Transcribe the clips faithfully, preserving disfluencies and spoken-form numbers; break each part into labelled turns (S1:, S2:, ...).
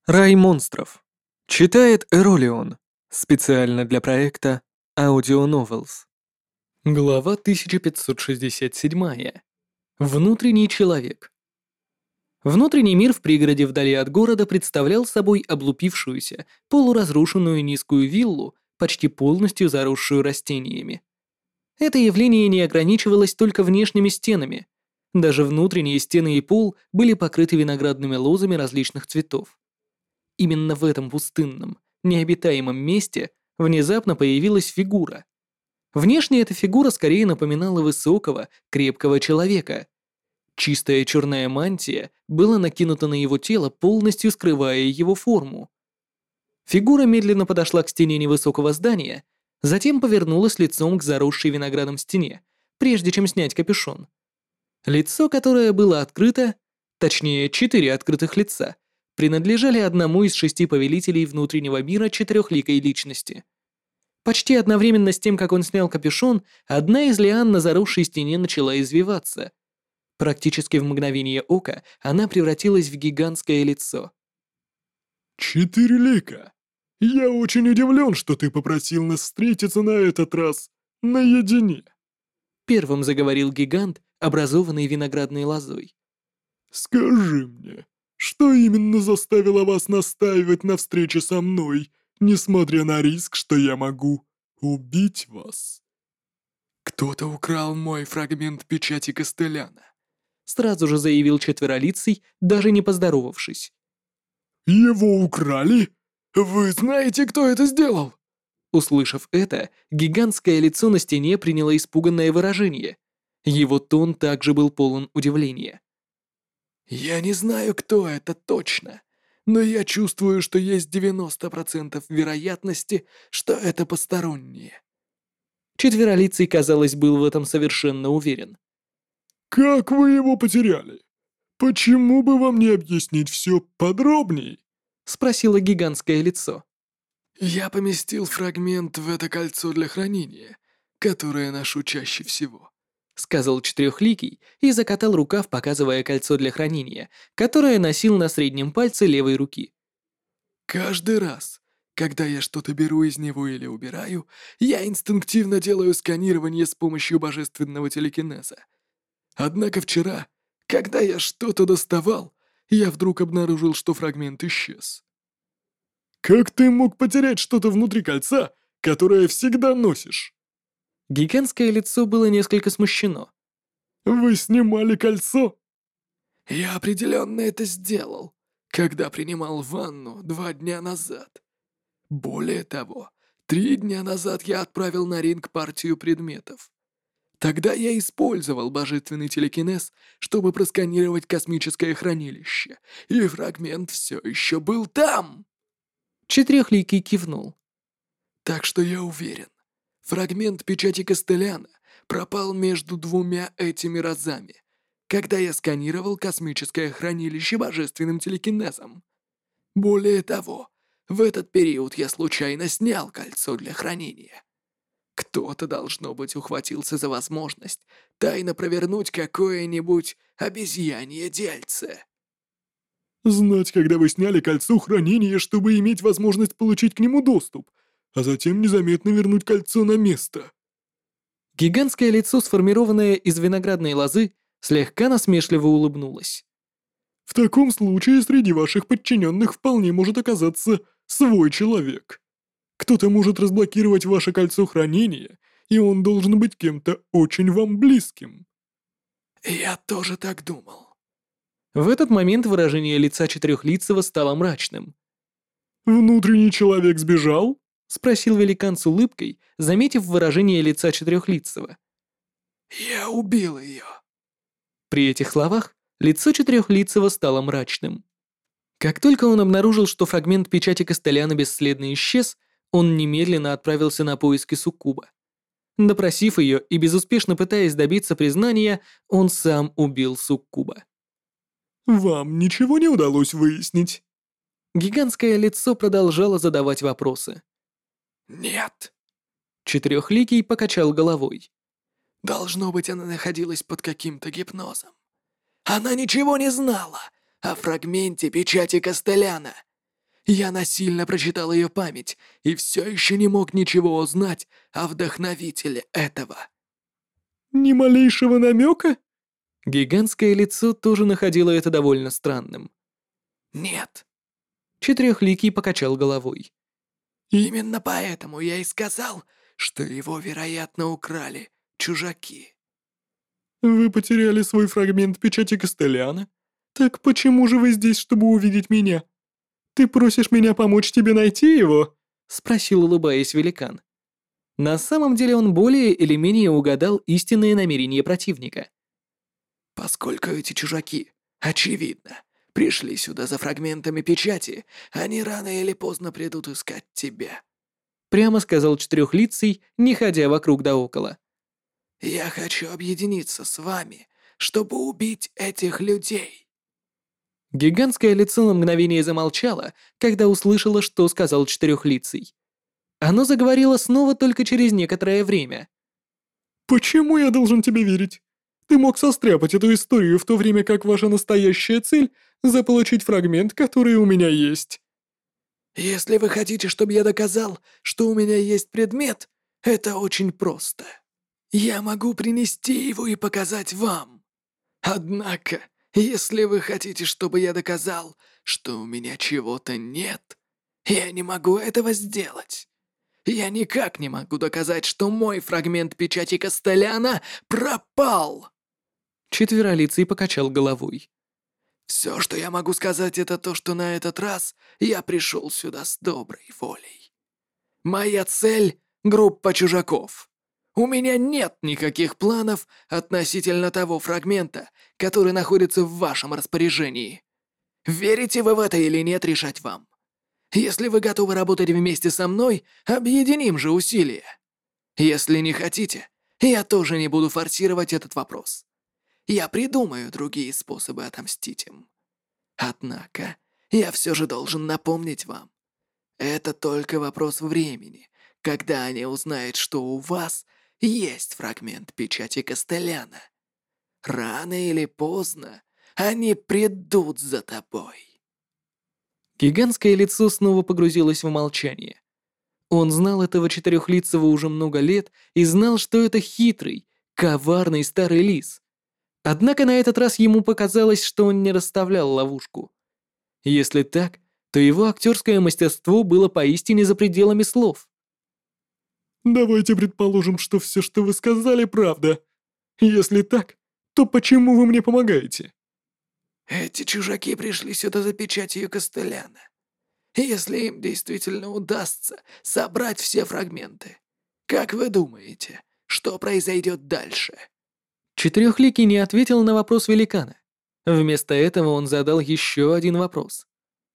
S1: Рай монстров. Читает Эролион. Специально для проекта Audio Novels. Глава тысяча пятьсот шестьдесят семь. Внутренний человек. Внутренний мир в пригороде вдали от города представлял собой облупившуюся, полуразрушенную низкую виллу, почти полностью заросшую растениями. Это явление не ограничивалось только внешними стенами. Даже внутренние стены и пол были покрыты виноградными лозами различных цветов. Именно в этом пустынном, необитаемом месте внезапно появилась фигура. Внешне эта фигура скорее напоминала высокого, крепкого человека. Чистая черная мантия была накинута на его тело, полностью скрывая его форму. Фигура медленно подошла к стене невысокого здания, затем повернулась лицом к заросшей виноградом стене, прежде чем снять капюшон. Лицо, которое было открыто, точнее, четыре открытых лица, принадлежали одному из шести повелителей внутреннего мира четырехликой личности. Почти одновременно с тем, как он снял капюшон, одна из лиан на заросшей стене начала извиваться. Практически в мгновение ока она превратилась в гигантское лицо.
S2: «Четыре лика. Я очень удивлен, что ты попросил нас встретиться на этот раз наедине».
S1: Первым заговорил гигант, образованный виноградной лозой.
S2: «Скажи мне, что именно заставило вас настаивать на встрече со мной, несмотря на риск, что я могу убить вас?»
S3: «Кто-то украл мой фрагмент печати Костеляна»,
S1: сразу же заявил четверолицый, даже не поздоровавшись.
S2: «Его украли? Вы знаете, кто это сделал?»
S1: Услышав это, гигантское лицо на стене приняло испуганное выражение. Его тон также был полон удивления.
S3: «Я не знаю, кто это точно, но я чувствую, что есть девяносто процентов вероятности, что это посторонние».
S1: Четверолицый, казалось, был в этом совершенно уверен.
S2: «Как вы его потеряли? Почему бы вам не объяснить все подробней?»
S1: — спросило гигантское лицо.
S3: «Я поместил фрагмент в это кольцо для хранения, которое ношу чаще всего»,
S1: — сказал четырехликий и закатал рукав, показывая кольцо для хранения, которое носил на среднем пальце левой руки.
S3: «Каждый раз, когда я что-то беру из него или убираю, я инстинктивно делаю сканирование с помощью божественного телекинеза. Однако вчера, когда я что-то доставал, я вдруг обнаружил, что фрагмент исчез».
S2: «Как ты мог потерять что-то внутри кольца, которое всегда носишь?»
S1: Гигантское лицо было несколько смущено.
S2: «Вы снимали кольцо?»
S3: «Я определенно это сделал, когда принимал ванну два дня назад. Более того, три дня назад я отправил на ринг партию предметов. Тогда я использовал божественный телекинез, чтобы просканировать космическое хранилище, и фрагмент все еще был там».
S1: Четырехликий кивнул.
S3: «Так что я уверен, фрагмент печати Костеляна пропал между двумя этими разами, когда я сканировал космическое хранилище божественным телекинезом. Более того, в этот период я случайно снял кольцо для хранения. Кто-то, должно быть, ухватился за возможность тайно провернуть какое-нибудь обезьянье дельце».
S2: «Знать, когда вы сняли кольцо хранения, чтобы иметь возможность получить к нему доступ, а затем незаметно вернуть кольцо на место».
S1: Гигантское лицо, сформированное из виноградной лозы, слегка насмешливо улыбнулось.
S2: «В таком случае среди ваших подчиненных вполне может оказаться свой человек. Кто-то может разблокировать ваше кольцо хранения, и он должен быть кем-то очень вам близким».
S3: «Я тоже так думал».
S1: В этот момент выражение лица четырехлицего стало мрачным.
S2: «Внутренний человек сбежал?»
S1: — спросил великан с улыбкой, заметив выражение лица четырехлицего.
S3: «Я убил ее».
S1: При этих словах лицо четырехлицего стало мрачным. Как только он обнаружил, что фрагмент печати Костеляна бесследно исчез, он немедленно отправился на поиски суккуба. Допросив ее и безуспешно пытаясь добиться признания, он сам убил суккуба.
S2: «Вам ничего не удалось выяснить?»
S1: Гигантское лицо продолжало задавать вопросы.
S3: «Нет».
S1: Четырехликий покачал головой.
S3: «Должно быть, она находилась под каким-то гипнозом. Она ничего не знала о фрагменте печати Костеляна. Я насильно прочитал ее память и все еще не мог ничего узнать о вдохновителе этого.
S2: Ни малейшего намека?
S1: Гигантское лицо тоже находило это довольно странным.
S3: Нет.
S1: Четырехликий покачал головой.
S3: Именно поэтому я и сказал, что его, вероятно, украли чужаки.
S2: Вы потеряли свой фрагмент печати Костеляна? Так почему же вы здесь, чтобы увидеть меня? Ты просишь меня помочь тебе найти его?
S1: Спросил, улыбаясь, великан. На самом деле он более или менее угадал истинные намерения противника.
S3: Поскольку эти чужаки, очевидно, пришли сюда за фрагментами печати, они рано или поздно придут искать тебя.
S1: Прямо сказал четырехлицый, не ходя вокруг да около.
S3: Я хочу объединиться с вами, чтобы убить этих людей.
S1: Гигантское лицо на мгновение замолчало, когда услышало, что сказал четырехлицый. Оно заговорило снова только через некоторое время.
S2: Почему я должен тебе верить? Ты мог состряпать эту историю в то время, как ваша настоящая цель — заполучить фрагмент, который у меня есть.
S3: Если вы хотите, чтобы я доказал, что у меня есть предмет, это очень просто. Я могу принести его и показать вам. Однако, если вы хотите, чтобы я доказал, что у меня чего-то нет, я не могу этого сделать. Я никак не могу доказать, что мой фрагмент печати Костеляна пропал.
S1: Четверолицый покачал головой.
S3: Все, что я могу сказать, это то, что на этот раз я пришел сюда с доброй волей. Моя цель — группа чужаков. У меня нет никаких планов относительно того фрагмента, который находится в вашем распоряжении. Верите вы в это или нет, решать вам. Если вы готовы работать вместе со мной, объединим же усилия. Если не хотите, я тоже не буду форсировать этот вопрос. Я придумаю другие способы отомстить им. Однако, я все же должен напомнить вам. Это только вопрос времени, когда они узнают, что у вас есть фрагмент печати Костеляна. Рано или поздно они придут за тобой.
S1: Гигантское лицо снова погрузилось в молчание. Он знал этого четырехлицего уже много лет и знал, что это хитрый, коварный старый лис. Однако на этот раз ему показалось, что он не расставлял ловушку. Если так, то его актерское мастерство было поистине за пределами слов.
S2: Давайте предположим, что все, что вы сказали, правда. Если так, то почему вы мне помогаете?
S3: Эти чужаки пришли сюда за печатью Костеляна. Если им действительно удастся собрать все фрагменты, как вы думаете, что произойдет дальше?
S1: Четырехликий не ответил на вопрос великана. Вместо этого он задал еще один вопрос.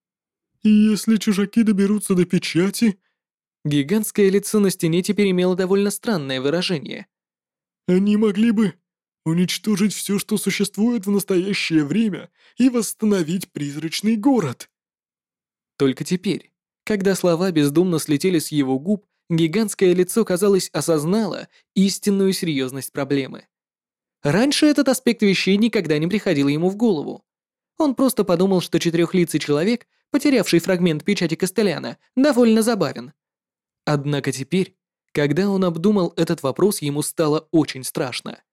S2: Если чужаки доберутся до печати,
S1: Гигантское лицо на стене теперь имело довольно странное выражение.
S2: они могли бы уничтожить все, что существует в настоящее время, и восстановить призрачный город.
S1: Только теперь, когда слова бездумно слетели с его губ, гигантское лицо, казалось, осознало истинную серьезность проблемы. Раньше этот аспект вещей никогда не приходил ему в голову. Он просто подумал, что четырехлицый человек, потерявший фрагмент печати Костеляна, довольно забавен. Однако теперь, когда он обдумал этот вопрос, ему стало очень страшно.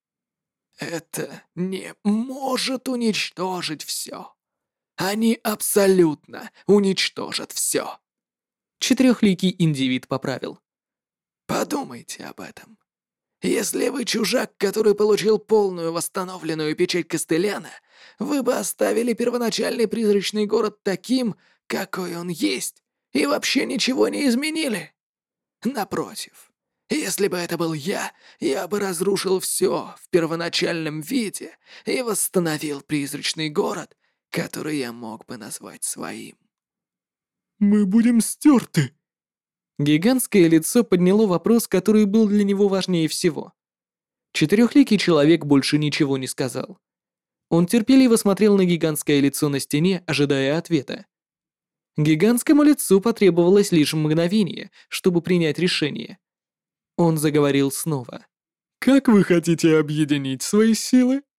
S3: Это не может уничтожить все. Они абсолютно уничтожат все.
S1: Четырехликий индивид поправил.
S3: Подумайте об этом. Если вы чужак, который получил полную восстановленную печать Костеляна, вы бы оставили первоначальный призрачный город таким, какой он есть, и вообще ничего не изменили. Напротив, если бы это был я, я бы разрушил все в первоначальном виде и восстановил призрачный город, который я мог бы назвать своим.
S2: Мы будем стерты.
S1: Гигантское лицо подняло вопрос, который был для него важнее всего. Четырехликий человек больше ничего не сказал. Он терпеливо смотрел на гигантское лицо на стене, ожидая ответа. Гигантскому лицу потребовалось лишь мгновение, чтобы принять решение. Он заговорил снова.
S2: Как вы хотите объединить свои силы?